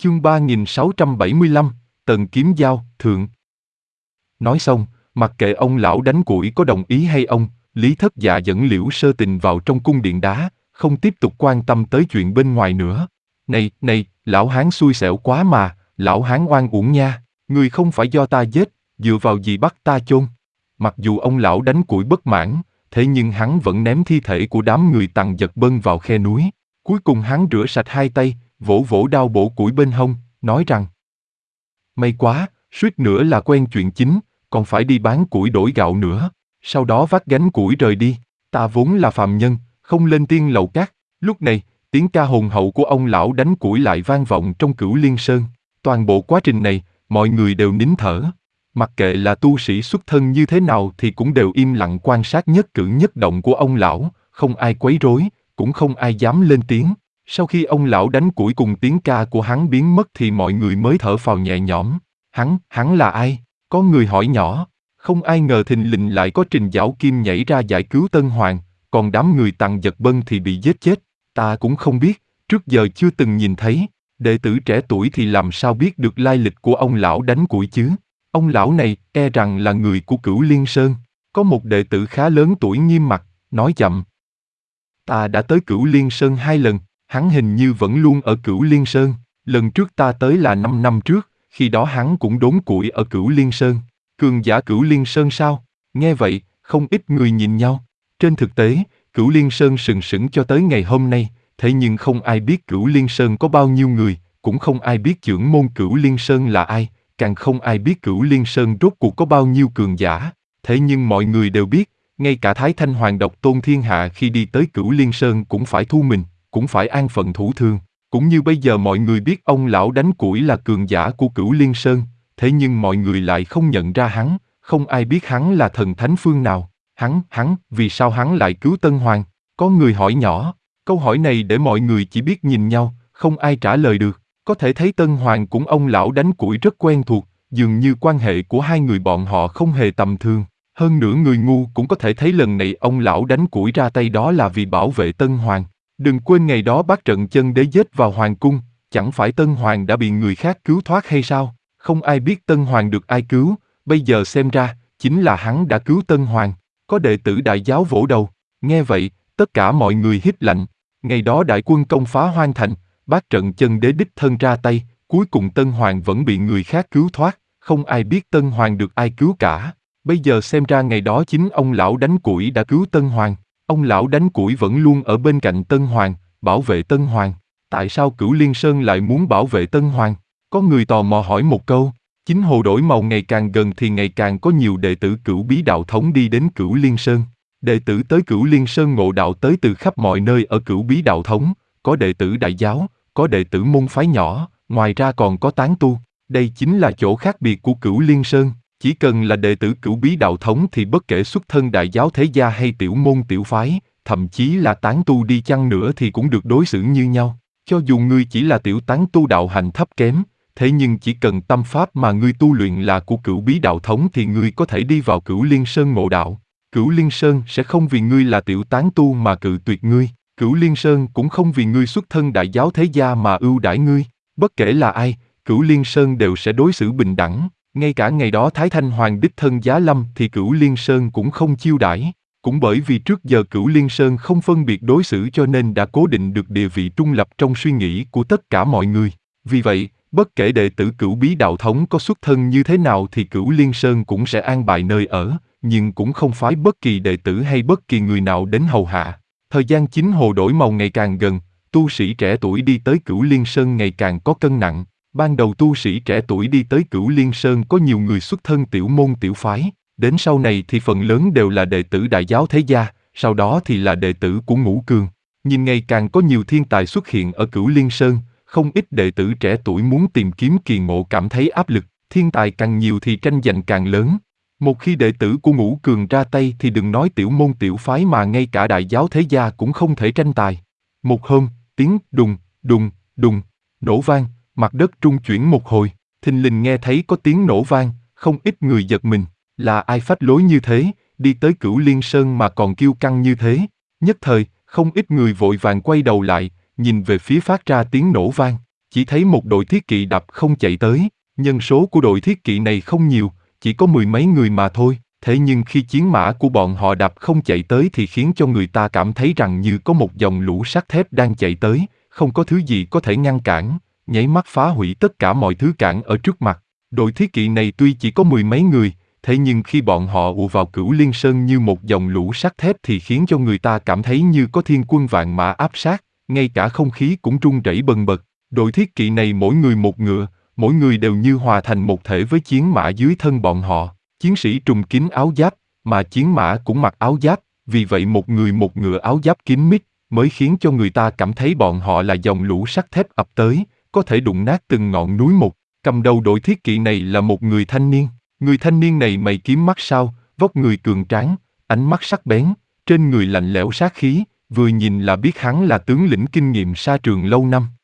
Chương 3675, Tần Kiếm Giao, Thượng. Nói xong, mặc kệ ông lão đánh củi có đồng ý hay ông, Lý Thất Dạ dẫn Liễu Sơ Tình vào trong cung điện đá, không tiếp tục quan tâm tới chuyện bên ngoài nữa. Này, lão hán xui xẻo quá mà, lão hán oan uổng nha, người không phải do ta giết, dựa vào gì bắt ta chôn. Mặc dù ông lão đánh củi bất mãn, thế nhưng hắn vẫn ném thi thể của đám người Tằng Giật Bân vào khe núi. Cuối cùng hắn rửa sạch hai tay, vỗ vỗ đao bổ củi bên hông, nói rằng: may quá, suýt nữa là quen chuyện chính, còn phải đi bán củi đổi gạo nữa. Sau đó vác gánh củi rời đi. Ta vốn là phàm nhân, không lên tiên lầu các. Lúc này, tiếng ca hùng hậu của ông lão đánh củi lại vang vọng trong Cửu Liên Sơn. Toàn bộ quá trình này, mọi người đều nín thở. Mặc kệ là tu sĩ xuất thân như thế nào thì cũng đều im lặng quan sát nhất cử nhất động của ông lão, không ai quấy rối, cũng không ai dám lên tiếng. Sau khi ông lão đánh củi cùng tiếng ca của hắn biến mất thì mọi người mới thở phào nhẹ nhõm. Hắn là ai? Có người hỏi nhỏ. Không ai ngờ thình lình lại có Trình Giảo Kim nhảy ra giải cứu Tân Hoàng, còn đám người Tằng Giật Bân thì bị giết chết. Ta cũng không biết, trước giờ chưa từng nhìn thấy. Đệ tử trẻ tuổi thì làm sao biết được lai lịch của ông lão đánh củi chứ? Ông lão này e rằng là người của Cửu Liên Sơn. Có một đệ tử khá lớn tuổi nghiêm mặt, nói chậm: ta đã tới Cửu Liên Sơn 2 lần, hắn hình như vẫn luôn ở Cửu Liên Sơn. Lần trước ta tới là 5 năm trước, khi đó hắn cũng đốn củi ở Cửu Liên Sơn. Cường giả Cửu Liên Sơn sao? Nghe vậy, không ít người nhìn nhau. Trên thực tế, Cửu Liên Sơn sừng sững cho tới ngày hôm nay, thế nhưng không ai biết Cửu Liên Sơn có bao nhiêu người, cũng không ai biết trưởng môn Cửu Liên Sơn là ai, càng không ai biết Cửu Liên Sơn rốt cuộc có bao nhiêu cường giả. Thế nhưng mọi người đều biết, ngay cả Thái Thanh Hoàng độc tôn thiên hạ khi đi tới Cửu Liên Sơn cũng phải thu mình, cũng phải an phận thủ thường. Cũng như bây giờ mọi người biết ông lão đánh củi là cường giả của Cửu Liên Sơn, thế nhưng mọi người lại không nhận ra hắn, không ai biết hắn là thần thánh phương nào. Vì sao hắn lại cứu Tân Hoàng? Có người hỏi nhỏ. Câu hỏi này để mọi người chỉ biết nhìn nhau, không ai trả lời được. Có thể thấy Tân Hoàng cũng ông lão đánh củi rất quen thuộc, dường như quan hệ của hai người bọn họ không hề tầm thường. Hơn nữa người ngu cũng có thể thấy lần này ông lão đánh củi ra tay đó là vì bảo vệ Tân Hoàng. Đừng quên ngày đó bác trận chân đế giết vào hoàng cung, chẳng phải Tân Hoàng đã bị người khác cứu thoát hay sao? Không ai biết Tân Hoàng được ai cứu, bây giờ xem ra, chính là hắn đã cứu Tân Hoàng. Có đệ tử đại giáo vỗ đầu, nghe vậy, tất cả mọi người hít lạnh. Ngày đó đại quân công phá Hoang Thành, bác trận chân đế đích thân ra tay, cuối cùng Tân Hoàng vẫn bị người khác cứu thoát, không ai biết Tân Hoàng được ai cứu cả. Bây giờ xem ra ngày đó chính ông lão đánh củi đã cứu Tân Hoàng. Ông lão đánh củi vẫn luôn ở bên cạnh Tân Hoàng, bảo vệ Tân Hoàng. Tại sao Cửu Liên Sơn lại muốn bảo vệ Tân Hoàng? Có người tò mò hỏi một câu. Chính hồ đổi màu ngày càng gần thì ngày càng có nhiều đệ tử Cửu Bí Đạo Thống đi đến Cửu Liên Sơn. Đệ tử tới Cửu Liên Sơn ngộ đạo tới từ khắp mọi nơi ở Cửu Bí Đạo Thống, có đệ tử đại giáo, có đệ tử môn phái nhỏ, ngoài ra còn có tán tu. Đây chính là chỗ khác biệt của Cửu Liên Sơn. Chỉ cần là đệ tử Cửu Bí Đạo Thống thì bất kể xuất thân đại giáo thế gia hay tiểu môn tiểu phái, thậm chí là tán tu đi chăng nữa thì cũng được đối xử như nhau. Cho dù ngươi chỉ là tiểu tán tu đạo hành thấp kém, thế nhưng chỉ cần tâm pháp mà ngươi tu luyện là của Cửu Bí Đạo Thống thì ngươi có thể đi vào Cửu Liên Sơn ngộ đạo. Cửu Liên Sơn sẽ không vì ngươi là tiểu tán tu mà cự tuyệt ngươi. Cửu Liên Sơn cũng không vì ngươi xuất thân đại giáo thế gia mà ưu đãi ngươi. Bất kể là ai, Cửu Liên Sơn đều sẽ đối xử bình đẳng. Ngay cả ngày đó Thái Thanh Hoàng đích thân giá lâm thì Cửu Liên Sơn cũng không chiêu đãi. Cũng bởi vì trước giờ Cửu Liên Sơn không phân biệt đối xử cho nên đã cố định được địa vị trung lập trong suy nghĩ của tất cả mọi người. Vì vậy, bất kể đệ tử Cửu Bí Đạo Thống có xuất thân như thế nào thì Cửu Liên Sơn cũng sẽ an bài nơi ở, nhưng cũng không phái bất kỳ đệ tử hay bất kỳ người nào đến hầu hạ. Thời gian chính hồ đổi màu ngày càng gần, tu sĩ trẻ tuổi đi tới Cửu Liên Sơn ngày càng có cân nặng. Ban đầu tu sĩ trẻ tuổi đi tới Cửu Liên Sơn có nhiều người xuất thân tiểu môn tiểu phái, đến sau này thì phần lớn đều là đệ tử đại giáo thế gia, sau đó thì là đệ tử của Ngũ Cường. Nhìn ngày càng có nhiều thiên tài xuất hiện ở Cửu Liên Sơn, không ít đệ tử trẻ tuổi muốn tìm kiếm kỳ ngộ cảm thấy áp lực, thiên tài càng nhiều thì tranh giành càng lớn. Một khi đệ tử của Ngũ Cường ra tay thì đừng nói tiểu môn tiểu phái mà ngay cả đại giáo thế gia cũng không thể tranh tài. Một hôm, tiếng đùng, đùng, đùng, nổ vang, mặt đất rung chuyển một hồi, thình lình nghe thấy có tiếng nổ vang, không ít người giật mình, là ai phách lối như thế, đi tới Cửu Liên Sơn mà còn kiêu căng như thế. Nhất thời, không ít người vội vàng quay đầu lại, nhìn về phía phát ra tiếng nổ vang. chỉ thấy một đội thiết kỵ đạp không chạy tới. Nhân số của đội thiết kỵ này không nhiều, chỉ có 10 mấy người mà thôi. Thế nhưng khi chiến mã của bọn họ đạp không chạy tới thì khiến cho người ta cảm thấy rằng như có một dòng lũ sắt thép đang chạy tới, không có thứ gì có thể ngăn cản, nháy mắt phá hủy tất cả mọi thứ cản ở trước mặt. Đội thiết kỵ này tuy chỉ có 10 mấy người, thế nhưng khi bọn họ ùa vào Cửu Liên Sơn như một dòng lũ sắt thép thì khiến cho người ta cảm thấy như có thiên quân vạn mã áp sát, ngay cả không khí cũng rung rẩy bần bật. Đội thiết kỵ này mỗi người một ngựa, mỗi người đều như hòa thành một thể với chiến mã dưới thân bọn họ. Chiến sĩ trùm kín áo giáp, mà chiến mã cũng mặc áo giáp, vì vậy một người một ngựa áo giáp kín mít, mới khiến cho người ta cảm thấy bọn họ là dòng lũ sắt thép ập tới, có thể đụng nát từng ngọn núi một. Cầm đầu đội thiết kỵ này là một người thanh niên. Người thanh niên này mày kiếm mắt sao, vóc người cường tráng, ánh mắt sắc bén, trên người lạnh lẽo sát khí, vừa nhìn là biết hắn là tướng lĩnh kinh nghiệm sa trường lâu năm.